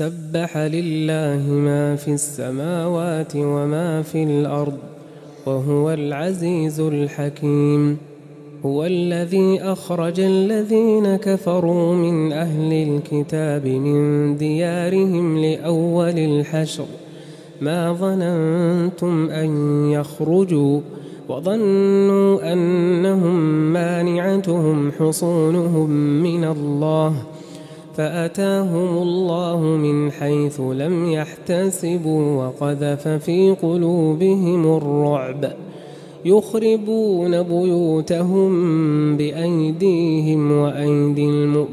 سبح لله ما في السماوات وما في الأرض وهو العزيز الحكيم. هو الذي أخرج الذين كفروا من أهل الكتاب من ديارهم لأول الحشر ما ظننتم أن يخرجوا وظنوا أنهم مانعتهم حصونهم من الله فأتاهم الله من حيث لم يحتسبوا وقذف في قلوبهم الرعب يخربون بيوتهم بأيديهم وأيدي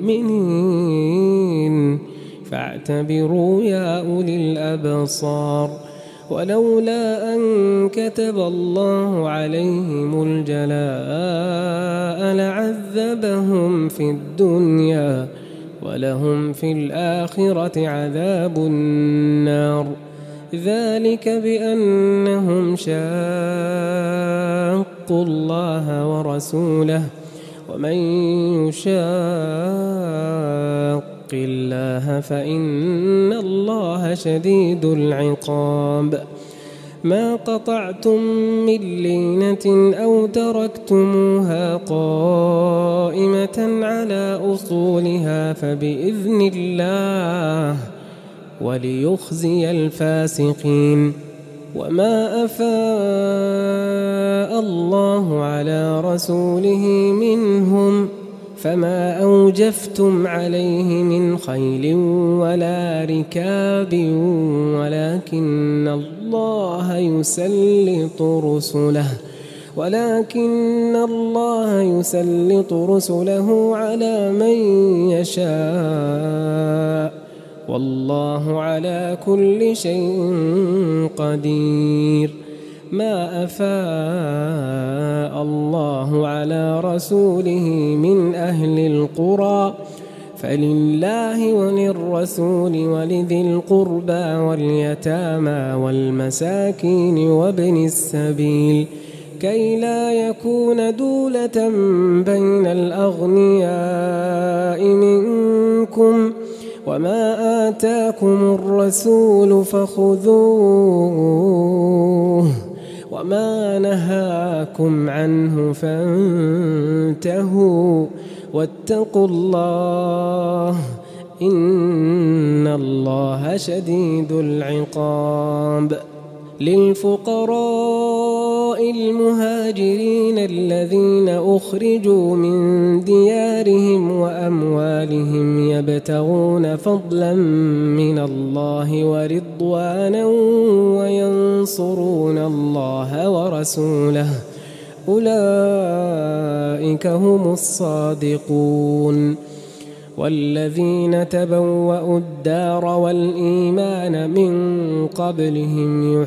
المؤمنين فاعتبروا يا أولي الأبصار. ولولا أن كتب الله عليهم الجلاء لعذبهم في الدنيا ولهم في الآخرة عذاب النار ذلك بأنهم شاقوا الله ورسوله ومن يشاق الله فإن الله شديد العقاب. ما قطعتم من لينة أو تركتموها قائمة على أصولها فبإذن الله وليخزي الفاسقين. وما أفاء الله على رسوله منهم فما أوجفتم عليه من خيل ولا ركاب ولكن الله يسلط رسله على من يشاء والله على كل شيء قدير. ما أفاء الله على رسوله من أهل القرى فلله وللرسول ولذي القربى واليتامى والمساكين وابن السبيل كي لا يكون دولة بين الأغنياء منكم وما آتاكم الرسول فخذوه وما نهاكم عنه فانتهوا واتقوا الله إن الله شديد العقاب. للفقراء المهاجرين الذين أخرجوا من ديارهم وأموالهم يبتغون فضلا من الله ورضوانا وينصرون الله ورسوله أولئك هم الصادقون. والذين تبوأوا الدار والإيمان من قبلهم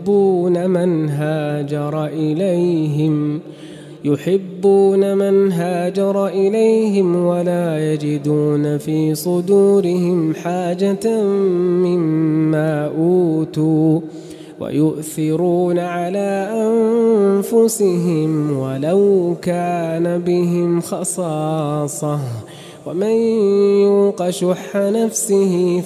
يحبون من هاجر إليهم ولا يجدون في صدورهم حاجة مما أوتوا ويؤثرون على أنفسهم ولو كان بهم خصاصة ومن يوق شح نفسه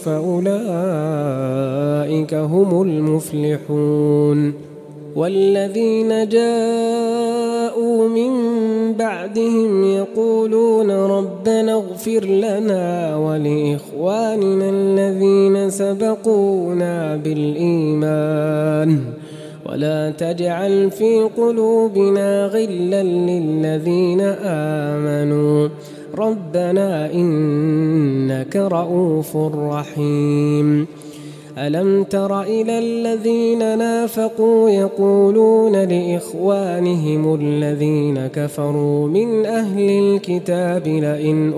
فأولئك هم المفلحون. والذين جاءوا من بعدهم يقولون ربنا اغفر لنا ولإخواننا الذين سبقونا بالإيمان ولا تجعل في قلوبنا غلا للذين آمنوا ربنا إنك رؤوف رحيم. ألم تر إلى الذين نافقوا يقولون لإخوانهم الذين كفروا من أهل الكتاب لئن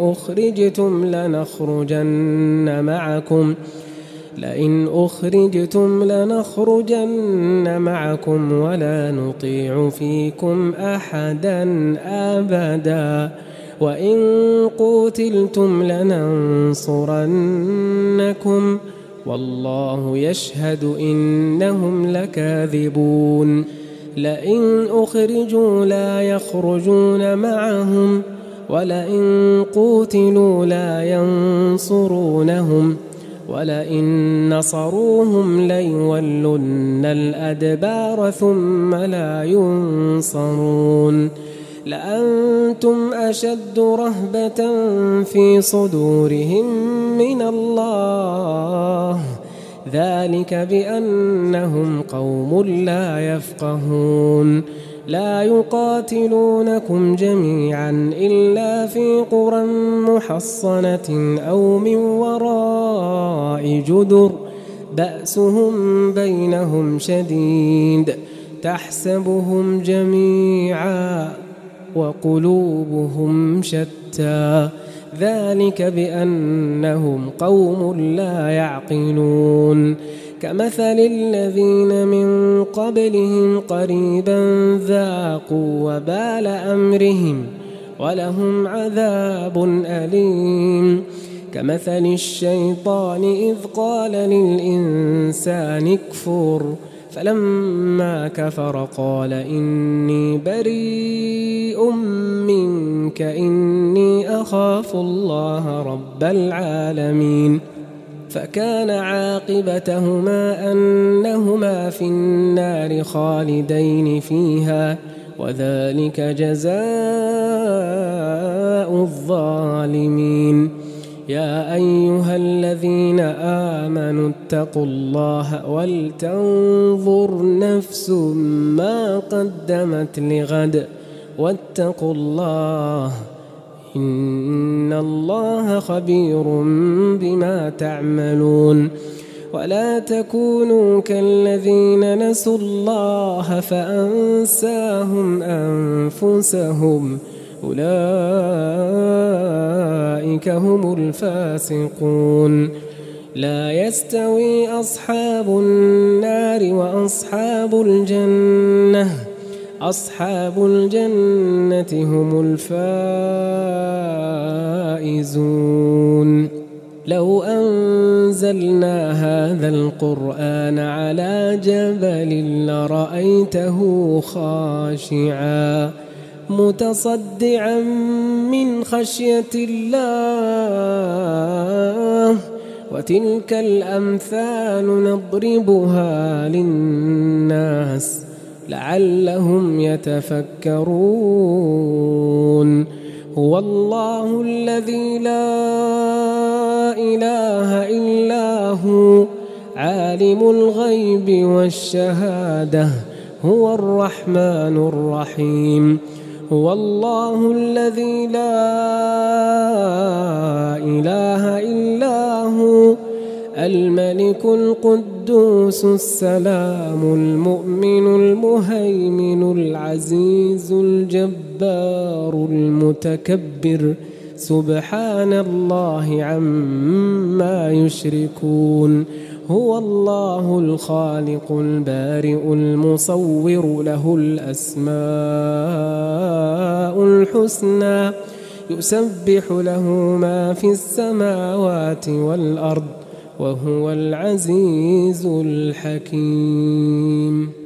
أخرجتم لنخرجن معكم ولا نطيع فيكم أحدا أبدا وإن قوتلتم لننصرنكم والله يشهد إنهم لكاذبون. لئن أخرجوا لا يخرجون معهم ولئن قوتلوا لا ينصرونهم ولئن نصروهم ليولن الأدبار ثم لا ينصرون لأنتم أشد رهبة في صدورهم من الله ذلك بأنهم قوم لا يفقهون لا يقاتلونكم جميعا إلا في قرى محصنة أو من وراء جدر بأسهم بينهم شديد تحسبهم جميعا وقلوبهم شتى ذلك بأنهم قوم لا يعقلون كمثل الذين من قبلهم قريبا ذاقوا وبال أمرهم ولهم عذاب أليم كمثل الشيطان إذ قال للإنسان اكفر فلما كفر قال إني بريء منك إني أخاف الله رب العالمين فكان عاقبتهما أنهما في النار خالدين فيها وذلك جزاء الظالمين يا أيها الذين آمنوا اتقوا الله ولتنظر نفس ما قدمت لغد واتقوا الله إن الله خبير بما تعملون ولا تكونوا كالذين نسوا الله فأنساهم أنفسهم أولئك هم الفاسقون لا يستوي أصحاب النار وأصحاب الجنة أصحاب الجنة هم الفائزون لو أنزلنا هذا القرآن على جبل لرأيته خاشعا متصدعا من خشية الله وتلك الأمثال نضربها للناس لعلهم يتفكرون هو الله الذي لا إله إلا هو عالم الغيب والشهادة هو الرحمن الرحيم هو الله الذي لا إله إلا هو الملك القدوس السلام المؤمن المهيمن العزيز الجبار المتكبر سبحان الله عما يشركون هو الله الخالق البارئ المصور له الأسماء الحسنى يسبح له ما في السماوات والأرض وهو العزيز الحكيم.